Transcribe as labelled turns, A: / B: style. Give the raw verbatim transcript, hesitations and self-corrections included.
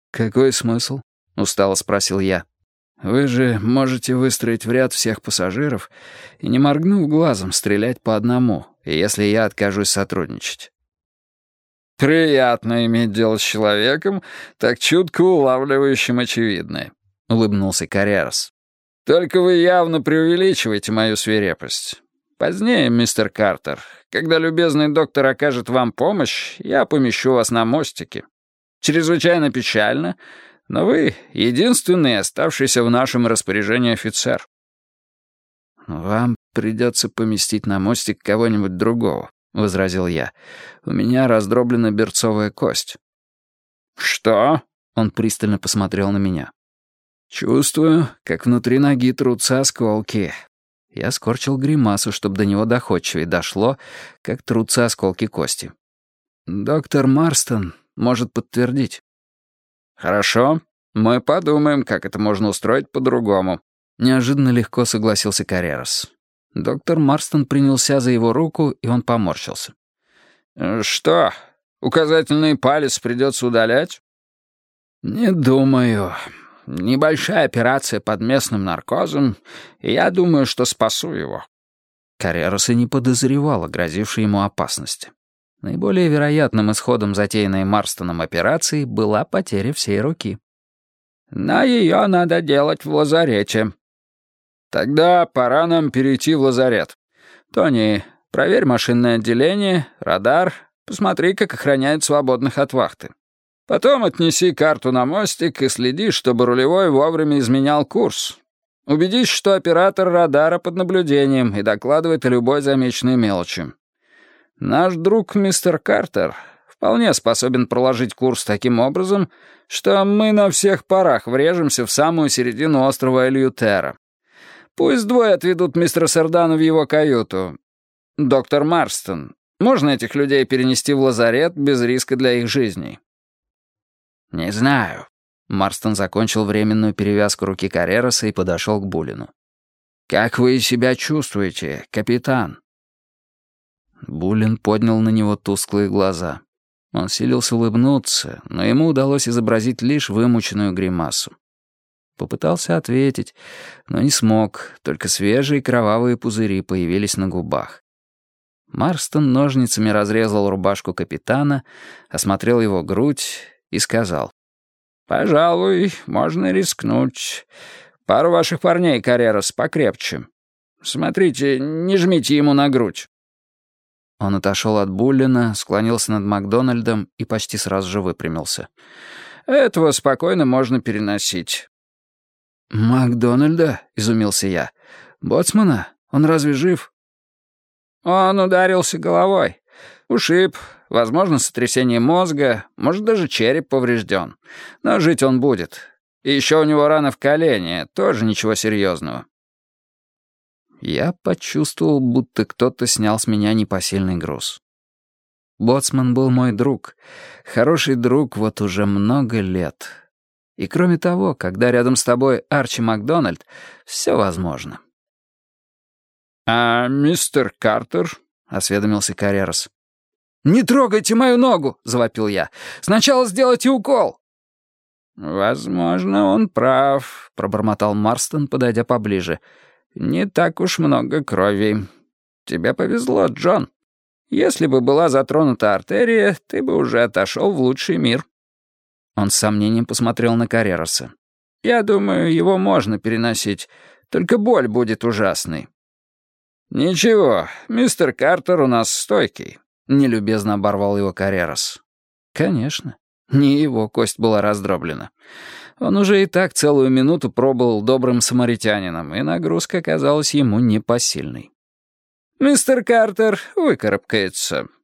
A: «Какой смысл?» — устало спросил я. «Вы же можете выстроить в ряд всех пассажиров и, не моргнув глазом, стрелять по одному, если я откажусь сотрудничать».
B: «Приятно иметь дело с человеком, так чутко улавливающим очевидное», — улыбнулся Каррерас. «Только вы явно преувеличиваете мою свирепость. Позднее, мистер Картер, когда любезный доктор окажет вам помощь, я помещу вас на мостике. Чрезвычайно печально, но вы единственный оставшийся в нашем распоряжении офицер».
A: «Вам придется поместить на мостик кого-нибудь другого», — возразил я. «У меня раздроблена берцовая кость».
B: «Что?» —
A: он пристально посмотрел на меня. «Чувствую, как внутри ноги трутся осколки». Я скорчил гримасу, чтобы до него доходчивее дошло, как трутся осколки кости. «Доктор Марстон может подтвердить».
B: «Хорошо, мы подумаем, как это можно устроить по-другому», —
A: неожиданно легко согласился Каррерас. Доктор Марстон принялся за его руку, и он поморщился.
B: «Что, указательный палец придется удалять?»
A: «Не думаю. Небольшая операция под местным наркозом, и я думаю, что спасу его». Каррерас и не подозревал о грозившей ему опасности. Наиболее вероятным исходом затеянной Марстоном операции была потеря всей руки.
B: «Но ее надо делать в лазарете». «Тогда пора нам перейти в лазарет. Тони, проверь машинное отделение, радар, посмотри, как охраняют свободных от вахты. Потом отнеси карту на мостик и следи, чтобы рулевой вовремя изменял курс. Убедись, что оператор радара под наблюдением и докладывает о любой замеченной мелочи. Наш друг мистер Картер вполне способен проложить курс таким образом, что мы на всех парах врежемся в самую середину острова Эльютера. Пусть двое отведут мистера Сердана в его каюту. Доктор Марстон, можно этих людей перенести в лазарет без риска для их жизней?»
A: «Не знаю». Марстон закончил временную перевязку руки Каррераса и подошел к Буллину. «Как вы себя чувствуете, капитан?» Буллин поднял на него тусклые глаза. Он силился улыбнуться, но ему удалось изобразить лишь вымученную гримасу. Попытался ответить, но не смог, только свежие кровавые пузыри появились на губах. Марстон ножницами разрезал рубашку капитана, осмотрел его грудь и сказал: «Пожалуй, можно рискнуть. Пару ваших парней, Каррерас, покрепче. Смотрите, не жмите ему на грудь». Он отошел от Буллина, склонился над Макдональдом и почти сразу же выпрямился. «Этого спокойно можно переносить». «Макдональда?» — изумился я. «Боцмана? Он разве жив?» «Он ударился головой. Ушиб, возможно, сотрясение мозга, может, даже череп поврежден. Но жить он будет. И еще у него рана в колене, тоже ничего серьезного». Я почувствовал, будто кто-то снял с меня непосильный груз. Боцман был мой друг, хороший друг вот уже много лет. И кроме того, когда рядом с тобой Арчи Макдональд, все возможно.
B: «А мистер Картер?» — осведомился Каррерас.
A: «Не трогайте мою ногу!» — завопил я. «Сначала сделайте укол!»
B: «Возможно, он прав», — пробормотал Марстон, подойдя поближе. «Не так уж много крови. Тебе повезло, Джон. Если бы была затронута артерия, ты бы уже отошел в лучший мир». Он с сомнением посмотрел на Каррераса. «Я думаю, его можно переносить, только боль будет ужасной». «Ничего, мистер Картер у нас стойкий», — нелюбезно оборвал его Каррерас. «Конечно, не его кость была раздроблена. Он уже и так целую минуту пробыл добрым самаритянином, и нагрузка оказалась ему непосильной». «Мистер Картер выкарабкается»,